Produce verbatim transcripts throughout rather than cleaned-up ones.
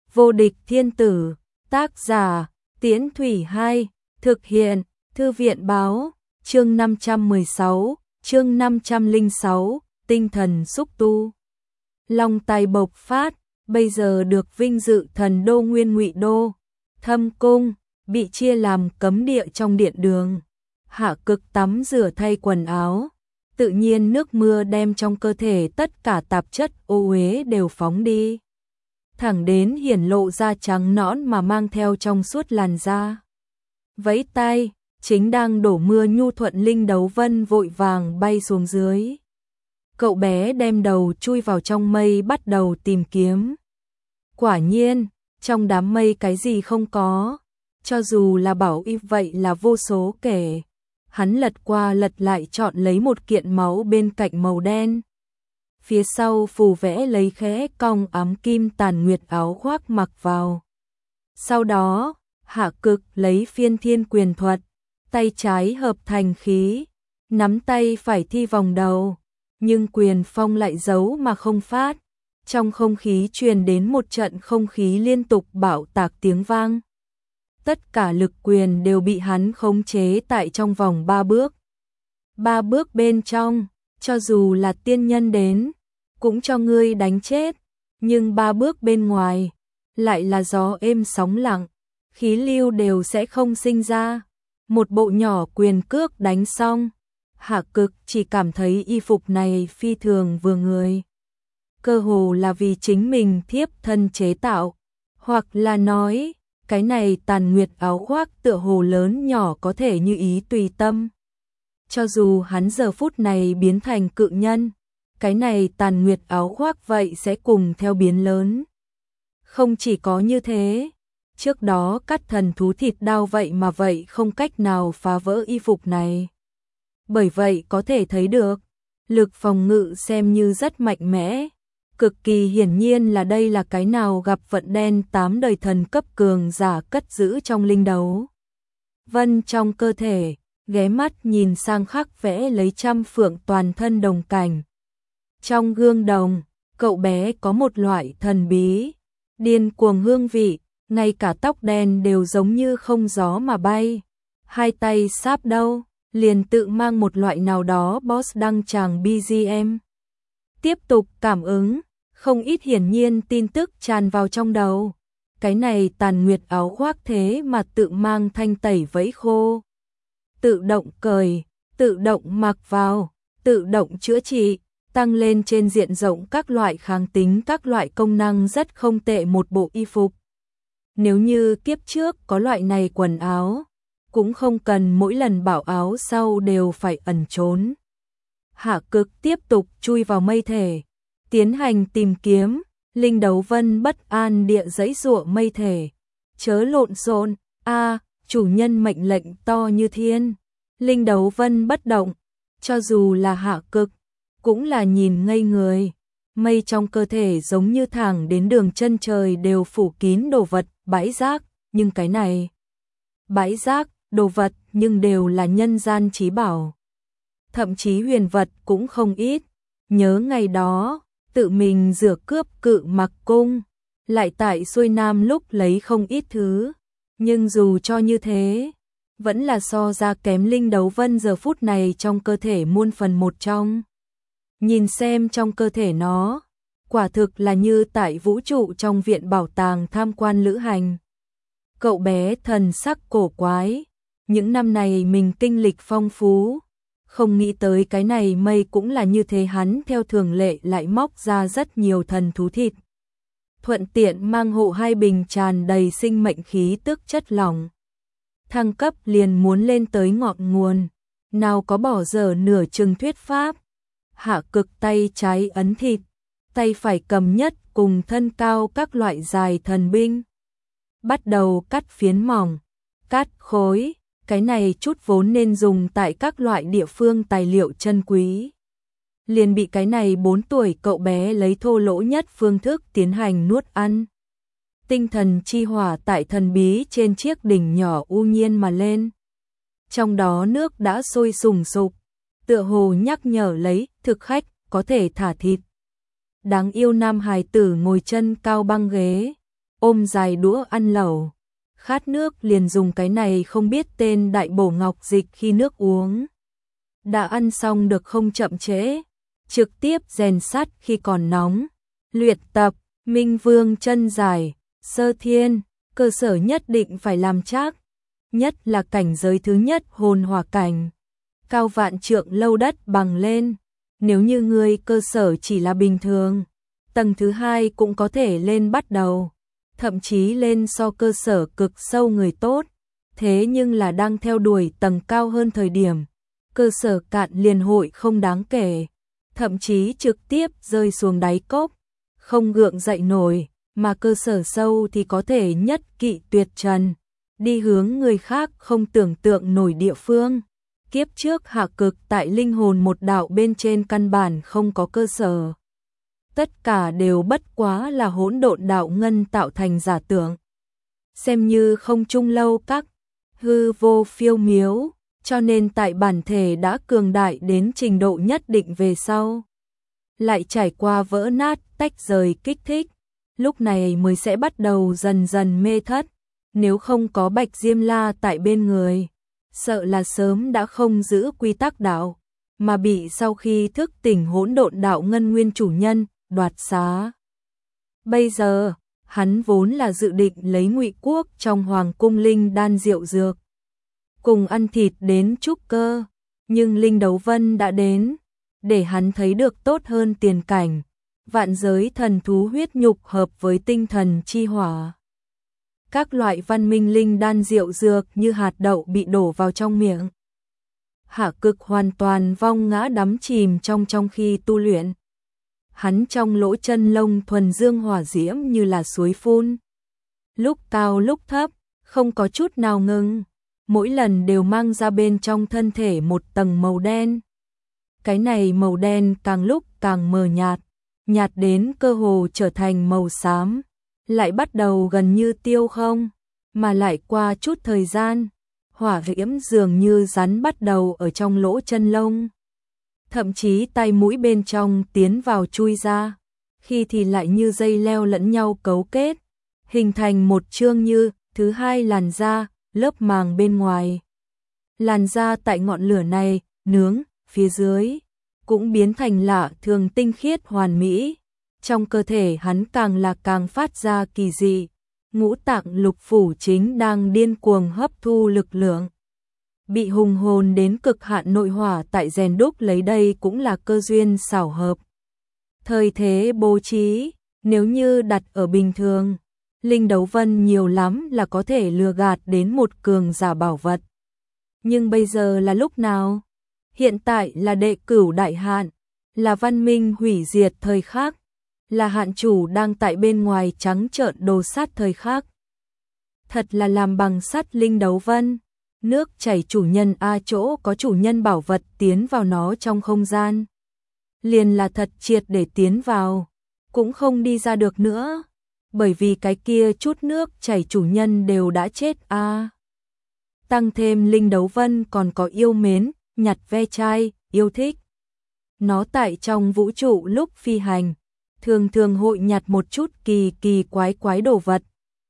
Vô địch thiên tử, tác giả, Tiễn Thủy hai, thực hiện, Thư viện báo, chương năm trăm mười sáu, chương năm trăm lẻ sáu, tinh thần xúc tu. Long tài bộc phát, bây giờ được vinh dự thần đô Nguyên Ngụy Đô, Thâm Cung, bị chia làm cấm địa trong điện đường. Hạ Cực tắm rửa thay quần áo, tự nhiên nước mưa đem trong cơ thể tất cả tạp chất ô uế đều phóng đi, thẳng đến hiển lộ da trắng nõn mà mang theo trong suốt làn da. Vẫy tay, chính đang đổ mưa nhu thuận Linh Đấu Vân vội vàng bay xuống dưới. Cậu bé đem đầu chui vào trong mây bắt đầu tìm kiếm. Quả nhiên, trong đám mây cái gì không có, cho dù là bảo y vậy là vô số kể. Hắn lật qua lật lại chọn lấy một kiện máu bên cạnh màu đen. Phía sau phù vẽ lấy khẽ cong ám kim tàn nguyệt áo khoác mặc vào. Sau đó, Hạ Cực lấy phiên thiên quyền thuật, tay trái hợp thành khí, nắm tay phải thi vòng đầu, nhưng quyền phong lại giấu mà không phát. Trong không khí truyền đến một trận không khí liên tục bạo tạc tiếng vang. Tất cả lực quyền đều bị hắn khống chế tại trong vòng ba bước. Ba bước bên trong, cho dù là tiên nhân đến, cũng cho ngươi đánh chết, nhưng ba bước bên ngoài, lại là gió êm sóng lặng, khí lưu đều sẽ không sinh ra. Một bộ nhỏ quyền cước đánh xong, Hạ Cực chỉ cảm thấy y phục này phi thường vừa người. Cơ hồ là vì chính mình thiếp thân chế tạo, hoặc là nói, cái này tàn nguyệt áo khoác tựa hồ lớn nhỏ có thể như ý tùy tâm. Cho dù hắn giờ phút này biến thành cự nhân, cái này tàn nguyệt áo khoác vậy sẽ cùng theo biến lớn. Không chỉ có như thế, trước đó cắt thần thú thịt đao vậy mà vậy không cách nào phá vỡ y phục này. Bởi vậy có thể thấy được, lực phòng ngự xem như rất mạnh mẽ. Cực kỳ hiển nhiên là đây là cái nào gặp vận đen tám đời thần cấp cường giả cất giữ trong linh đấu vân trong cơ thể, ghé mắt nhìn sang khắc vẽ lấy trăm phượng toàn thân đồng cảnh. Trong gương đồng, cậu bé có một loại thần bí, điên cuồng hương vị, ngay cả tóc đen đều giống như không gió mà bay. Hai tay sáp đâu, liền tự mang một loại nào đó boss đăng tràng bê giê em. Tiếp tục cảm ứng, không ít hiển nhiên tin tức tràn vào trong đầu. Cái này tàn nguyệt áo khoác thế mà tự mang thanh tẩy vẫy khô. Tự động cởi, tự động mặc vào, tự động chữa trị, tăng lên trên diện rộng các loại kháng tính các loại công năng rất không tệ một bộ y phục. Nếu như kiếp trước có loại này quần áo, cũng không cần mỗi lần bảo áo sau đều phải ẩn trốn. Hạ Cực tiếp tục chui vào mây thể, tiến hành tìm kiếm. Linh Đấu Vân bất an địa giãy giụa mây thể, chớ lộn xộn, a, chủ nhân mệnh lệnh to như thiên. Linh Đấu Vân bất động, cho dù là Hạ Cực, cũng là nhìn ngây người. Mây trong cơ thể giống như thẳng đến đường chân trời đều phủ kín đồ vật, bãi rác, nhưng cái này, bãi rác, đồ vật nhưng đều là nhân gian chí bảo. Thậm chí huyền vật cũng không ít. Nhớ ngày đó, tự mình rửa cướp Cự Mặc Cung, lại tại xuôi nam lúc lấy không ít thứ, nhưng dù cho như thế, vẫn là so ra kém Linh Đấu Vân giờ phút này trong cơ thể muôn phần một trong. Nhìn xem trong cơ thể nó, quả thực là như tại vũ trụ trong viện bảo tàng tham quan lữ hành. Cậu bé thần sắc cổ quái, những năm này mình kinh lịch phong phú, không nghĩ tới cái này mây cũng là như thế. Hắn theo thường lệ lại móc ra rất nhiều thần thú thịt, thuận tiện mang hộ hai bình tràn đầy sinh mệnh khí tức chất lỏng. Thăng cấp liền muốn lên tới ngọn nguồn, nào có bỏ dở nửa chừng thuyết pháp. Hạ Cực tay trái ấn thịt, tay phải cầm nhất cùng thân cao các loại dài thần binh, bắt đầu cắt phiến mỏng, cắt khối. Cái này chút vốn nên dùng tại các loại địa phương tài liệu chân quý, liền bị cái này bốn tuổi cậu bé lấy thô lỗ nhất phương thức tiến hành nuốt ăn. Tinh thần chi hỏa tại thần bí trên chiếc đỉnh nhỏ u nhiên mà lên. Trong đó nước đã sôi sùng sục, tựa hồ nhắc nhở lấy thực khách có thể thả thịt. Đáng yêu nam hài tử ngồi chân cao băng ghế, ôm dài đũa ăn lẩu. Khát nước liền dùng cái này không biết tên đại bổ ngọc dịch khi nước uống. Đã ăn xong được không chậm trễ, trực tiếp rèn sắt khi còn nóng. Luyện tập, Minh Vương chân dài, sơ thiên, cơ sở nhất định phải làm chắc. Nhất là cảnh giới thứ nhất hồn hỏa cảnh. Cao vạn trượng lâu đất bằng lên. Nếu như người cơ sở chỉ là bình thường, tầng thứ hai cũng có thể lên bắt đầu. Thậm chí lên so cơ sở cực sâu người tốt. Thế nhưng là đang theo đuổi tầng cao hơn thời điểm. Cơ sở cạn liền hội không đáng kể. Thậm chí trực tiếp rơi xuống đáy cốc. Không gượng dậy nổi. Mà cơ sở sâu thì có thể nhất kỵ tuyệt trần. Đi hướng người khác không tưởng tượng nổi địa phương. Kiếp trước hạ cực tại linh hồn một đạo bên trên căn bản không có cơ sở. Tất cả đều bất quá là hỗn độn đạo ngân tạo thành giả tưởng. Xem như không trung lâu các hư vô phiêu miếu, cho nên tại bản thể đã cường đại đến trình độ nhất định về sau. Lại trải qua vỡ nát, tách rời kích thích, lúc này mới sẽ bắt đầu dần dần mê thất. Nếu không có Bạch Diêm La tại bên người, sợ là sớm đã không giữ quy tắc đạo, mà bị sau khi thức tỉnh hỗn độn đạo ngân nguyên chủ nhân đoạt xá. Bây giờ, hắn vốn là dự định lấy Ngụy Quốc trong hoàng cung linh đan rượu dược, cùng ăn thịt đến trúc cơ, nhưng Linh Đấu Vân đã đến, để hắn thấy được tốt hơn tiền cảnh, vạn giới thần thú huyết nhục hợp với tinh thần chi hỏa. Các loại văn minh linh đan rượu dược như hạt đậu bị đổ vào trong miệng. Hạ cực hoàn toàn vong ngã đắm chìm trong trong khi tu luyện. Hắn trong lỗ chân lông thuần dương hỏa diễm như là suối phun. Lúc cao lúc thấp, không có chút nào ngừng. Mỗi lần đều mang ra bên trong thân thể một tầng màu đen. Cái này màu đen càng lúc càng mờ nhạt, nhạt đến cơ hồ trở thành màu xám. Lại bắt đầu gần như tiêu không, mà lại qua chút thời gian, hỏa diễm dường như rắn bắt đầu ở trong lỗ chân lông. Thậm chí tay mũi bên trong tiến vào chui ra, khi thì lại như dây leo lẫn nhau cấu kết, hình thành một chương như thứ hai làn da, lớp màng bên ngoài. Làn da tại ngọn lửa này, nướng, phía dưới, cũng biến thành lạ thường tinh khiết hoàn mỹ. Trong cơ thể hắn càng là càng phát ra kỳ dị, ngũ tạng lục phủ chính đang điên cuồng hấp thu lực lượng. Bị hùng hồn đến cực hạn nội hỏa tại rèn đúc lấy đây cũng là cơ duyên xảo hợp. Thời thế bố trí, nếu như đặt ở bình thường, Linh Đấu Vân nhiều lắm là có thể lừa gạt đến một cường giả bảo vật. Nhưng bây giờ là lúc nào? Hiện tại là đệ cửu đại hạn, là văn minh hủy diệt thời khắc, là hạn chủ đang tại bên ngoài trắng trợn đồ sát thời khắc. Thật là làm bằng sắt Linh Đấu Vân, nước chảy chủ nhân a chỗ có chủ nhân bảo vật tiến vào nó trong không gian. Liền là thật triệt để tiến vào, cũng không đi ra được nữa, bởi vì cái kia chút nước chảy chủ nhân đều đã chết a. Tăng thêm Linh Đấu Vân còn có yêu mến, nhặt ve chai, yêu thích. Nó tại trong vũ trụ lúc phi hành, thường thường hội nhặt một chút kỳ kỳ quái quái đồ vật,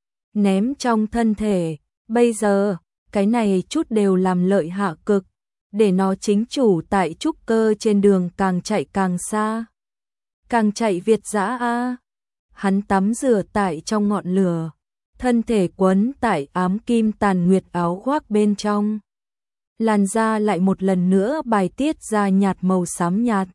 ném trong thân thể. Bây giờ, cái này chút đều làm lợi hạ cực, để nó chính chủ tại trúc cơ trên đường càng chạy càng xa. Càng chạy việt dã a. Hắn tắm rửa tại trong ngọn lửa, thân thể quấn tại ám kim tàn nguyệt áo khoác bên trong. Làn da lại một lần nữa bài tiết ra nhạt màu xám nhạt.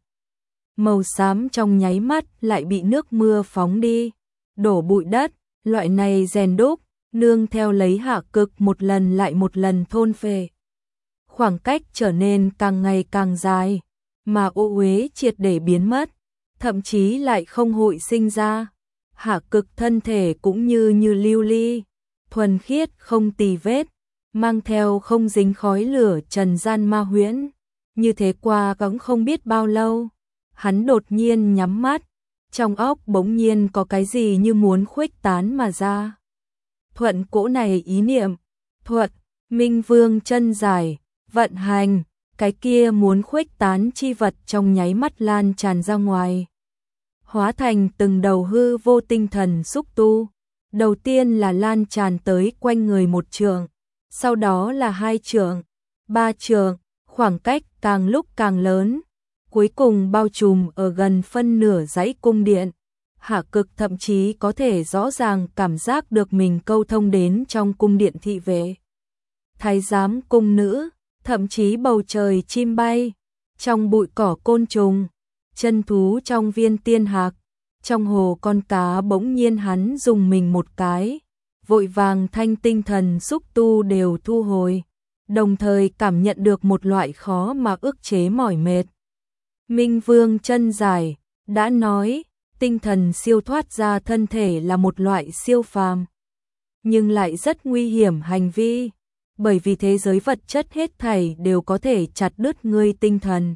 Màu xám trong nháy mắt lại bị nước mưa phóng đi, đổ bụi đất, loại này rèn đúc, nương theo lấy hạ cực một lần lại một lần thôn phệ. Khoảng cách trở nên càng ngày càng dài, mà ô uế triệt để biến mất, thậm chí lại không hội sinh ra. Hạ cực thân thể cũng như như lưu ly, thuần khiết không tì vết, mang theo không dính khói lửa trần gian ma huyễn. Như thế qua cũng không biết bao lâu, hắn đột nhiên nhắm mắt, trong óc bỗng nhiên có cái gì như muốn khuếch tán mà ra. Thuận cỗ này ý niệm, thuận, Minh Vương chân dài, vận hành, cái kia muốn khuếch tán chi vật trong nháy mắt lan tràn ra ngoài. Hóa thành từng đầu hư vô tinh thần xúc tu, Đầu tiên là lan tràn tới quanh người một trượng, sau đó là hai trượng, ba trượng, khoảng cách càng lúc càng lớn, cuối cùng bao trùm ở gần phân nửa dãy cung điện. Hạ Cực thậm chí có thể rõ ràng cảm giác được mình câu thông đến trong cung điện thị vệ, thái giám, cung nữ, thậm chí bầu trời chim bay, trong bụi cỏ côn trùng, chân thú trong viên tiên hạc, trong hồ con cá. Bỗng nhiên hắn dùng mình một cái, vội vàng thanh tinh thần xúc tu đều thu hồi, đồng thời cảm nhận được một loại khó mà ức chế mỏi mệt. Minh Vương chân dài đã nói, tinh thần siêu thoát ra thân thể là một loại siêu phàm, nhưng lại rất nguy hiểm hành vi, bởi vì thế giới vật chất hết thảy đều có thể chặt đứt ngươi tinh thần,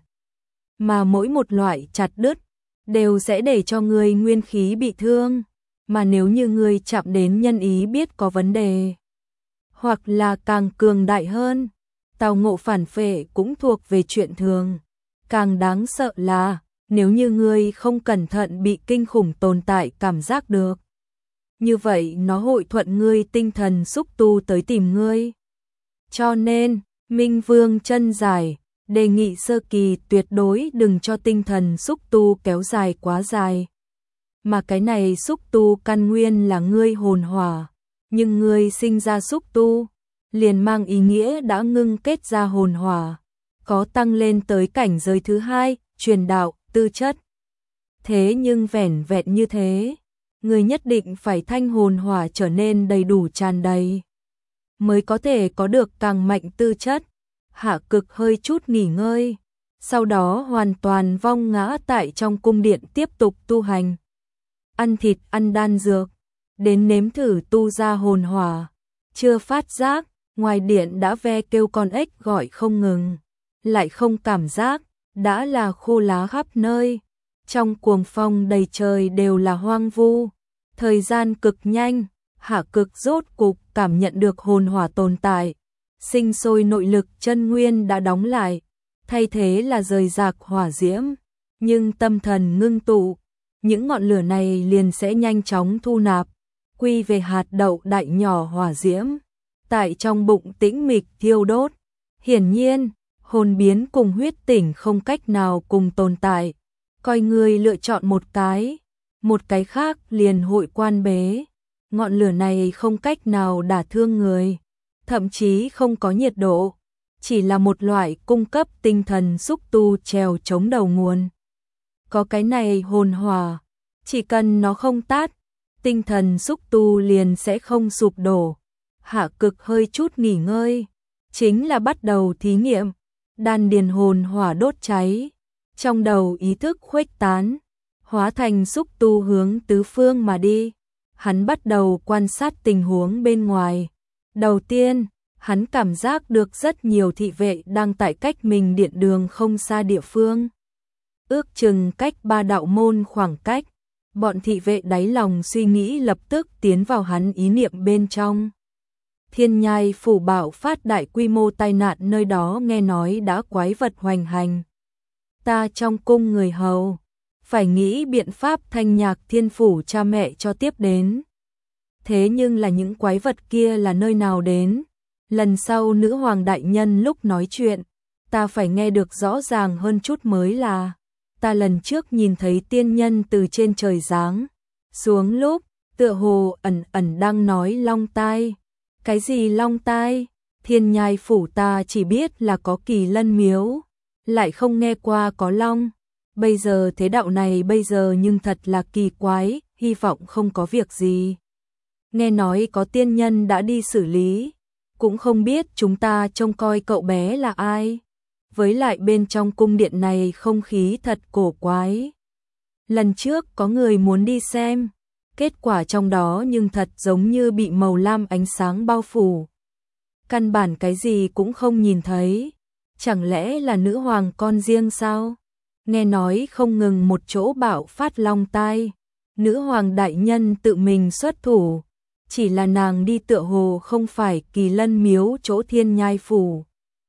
mà mỗi một loại chặt đứt đều sẽ để cho ngươi nguyên khí bị thương, mà nếu như ngươi chạm đến nhân ý biết có vấn đề, hoặc là càng cường đại hơn, tao ngộ phản phệ cũng thuộc về chuyện thường. Càng đáng sợ là, nếu như ngươi không cẩn thận bị kinh khủng tồn tại cảm giác được, như vậy nó hội thuận ngươi tinh thần xúc tu tới tìm ngươi. Cho nên, Minh Vương chân dài đề nghị sơ kỳ tuyệt đối đừng cho tinh thần xúc tu kéo dài quá dài. Mà cái này xúc tu căn nguyên là ngươi hồn hỏa, nhưng ngươi sinh ra xúc tu, liền mang ý nghĩa đã ngưng kết ra hồn hỏa, có tăng lên tới cảnh giới thứ hai, truyền đạo, tư chất. Thế nhưng vẻn vẹn như thế, ngươi nhất định phải thanh hồn hỏa trở nên đầy đủ tràn đầy, mới có thể có được càng mạnh tư chất. Hạ Cực hơi chút nghỉ ngơi, sau đó hoàn toàn vong ngã tại trong cung điện tiếp tục tu hành. Ăn thịt, ăn đan dược, đến nếm thử tu ra hồn hỏa, chưa phát giác, ngoài điện đã ve kêu con ếch gọi không ngừng, lại không cảm giác, đã là khô lá khắp nơi, trong cuồng phong đầy trời đều là hoang vu. Thời gian cực nhanh, Hạ Cực rốt cục cảm nhận được hồn hỏa tồn tại, sinh sôi nội lực chân nguyên đã đóng lại, thay thế là rời rạc hỏa diễm, nhưng tâm thần ngưng tụ, những ngọn lửa này liền sẽ nhanh chóng thu nạp, quy về hạt đậu đại nhỏ hỏa diễm, tại trong bụng tĩnh mịch thiêu đốt. Hiển nhiên, hồn biến cùng huyết tỉnh không cách nào cùng tồn tại, coi người lựa chọn một cái, một cái khác liền hội quan bế. Ngọn lửa này không cách nào đả thương người, thậm chí không có nhiệt độ, chỉ là một loại cung cấp tinh thần xúc tu trèo chống đầu nguồn. Có cái này hồn hỏa, chỉ cần nó không tát, tinh thần xúc tu liền sẽ không sụp đổ. Hạ Cực hơi chút nghỉ ngơi, chính là bắt đầu thí nghiệm, đan điền hồn hỏa đốt cháy, trong đầu ý thức khuếch tán, hóa thành xúc tu hướng tứ phương mà đi. Hắn bắt đầu quan sát tình huống bên ngoài. Đầu tiên, hắn cảm giác được rất nhiều thị vệ đang tại cách mình điện đường không xa địa phương. Ước chừng cách ba đạo môn khoảng cách, bọn thị vệ đáy lòng suy nghĩ lập tức tiến vào hắn ý niệm bên trong. Thiên Nhai phủ bạo phát đại quy mô tai nạn, nơi đó nghe nói đã quái vật hoành hành. Ta trong cung người hầu, phải nghĩ biện pháp thanh nhạc thiên phủ cha mẹ cho tiếp đến. Thế nhưng là những quái vật kia là nơi nào đến? Lần sau nữ hoàng đại nhân lúc nói chuyện, ta phải nghe được rõ ràng hơn chút mới là. Ta lần trước nhìn thấy tiên nhân từ trên trời giáng xuống lúc, tựa hồ ẩn ẩn đang nói long tai. Cái gì long tai? Thiên Nhai phủ ta chỉ biết là có Kỳ Lân miếu, lại không nghe qua có long. Bây giờ thế đạo này bây giờ nhưng thật là kỳ quái, hy vọng không có việc gì. Nghe nói có tiên nhân đã đi xử lý, cũng không biết chúng ta trông coi cậu bé là ai. Với lại bên trong cung điện này không khí thật cổ quái. Lần trước có người muốn đi xem, kết quả trong đó nhưng thật giống như bị màu lam ánh sáng bao phủ. Căn bản cái gì cũng không nhìn thấy. Chẳng lẽ là nữ hoàng con riêng sao? Nghe nói không ngừng một chỗ bạo phát long tai, nữ hoàng đại nhân tự mình xuất thủ, chỉ là nàng đi tựa hồ không phải Kỳ Lân miếu chỗ Thiên Nhai phủ.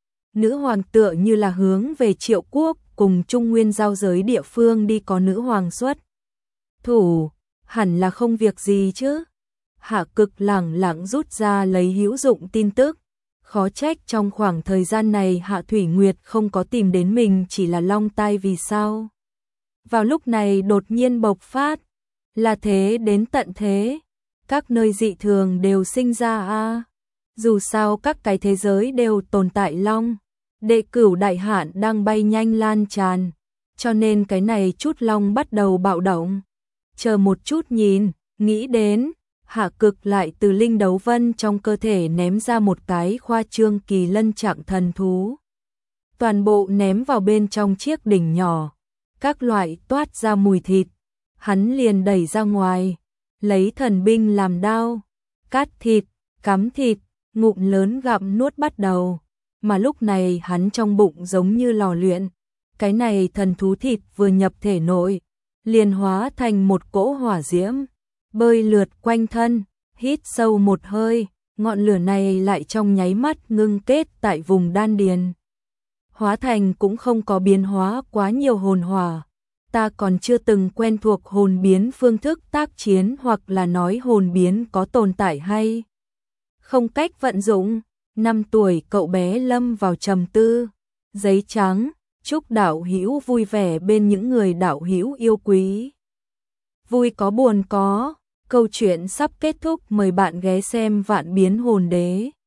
Nữ hoàng tựa như là hướng về Triệu Quốc cùng Trung Nguyên giao giới địa phương đi, có nữ hoàng xuất thủ, hẳn là không việc gì chứ. Hạ Cực lẳng lặng rút ra lấy hữu dụng tin tức. Khó trách trong khoảng thời gian này Hạ Thủy Nguyệt không có tìm đến mình, chỉ là long tai vì sao. Vào lúc này đột nhiên bộc phát, là thế đến tận thế. Các nơi dị thường đều sinh ra a. À. Dù sao các cái thế giới đều tồn tại long. Đệ cửu đại hạn đang bay nhanh lan tràn, cho nên cái này chút long bắt đầu bạo động. Chờ một chút nhìn, nghĩ đến, Hạ Cực lại từ linh đấu vân trong cơ thể ném ra một cái khoa trương kỳ lân trạng thần thú. Toàn bộ ném vào bên trong chiếc đỉnh nhỏ, các loại toát ra mùi thịt, hắn liền đẩy ra ngoài, lấy thần binh làm đao, cắt thịt, cắm thịt, ngụm lớn gặm nuốt bắt đầu. Mà lúc này hắn trong bụng giống như lò luyện, cái này thần thú thịt vừa nhập thể nội, liền hóa thành một cỗ hỏa diễm, bơi lượt quanh thân, hít sâu một hơi, ngọn lửa này lại trong nháy mắt ngưng kết tại vùng đan điền. Hóa thành cũng không có biến hóa quá nhiều hồn hỏa, ta còn chưa từng quen thuộc hồn biến phương thức tác chiến, hoặc là nói hồn biến có tồn tại hay không cách vận dụng. Năm tuổi cậu bé lâm vào trầm tư. Giấy trắng, chúc đạo hữu vui vẻ bên những người đạo hữu yêu quý. Vui có buồn có, câu chuyện sắp kết thúc, mời bạn ghé xem Vạn Biến Hồn Đế.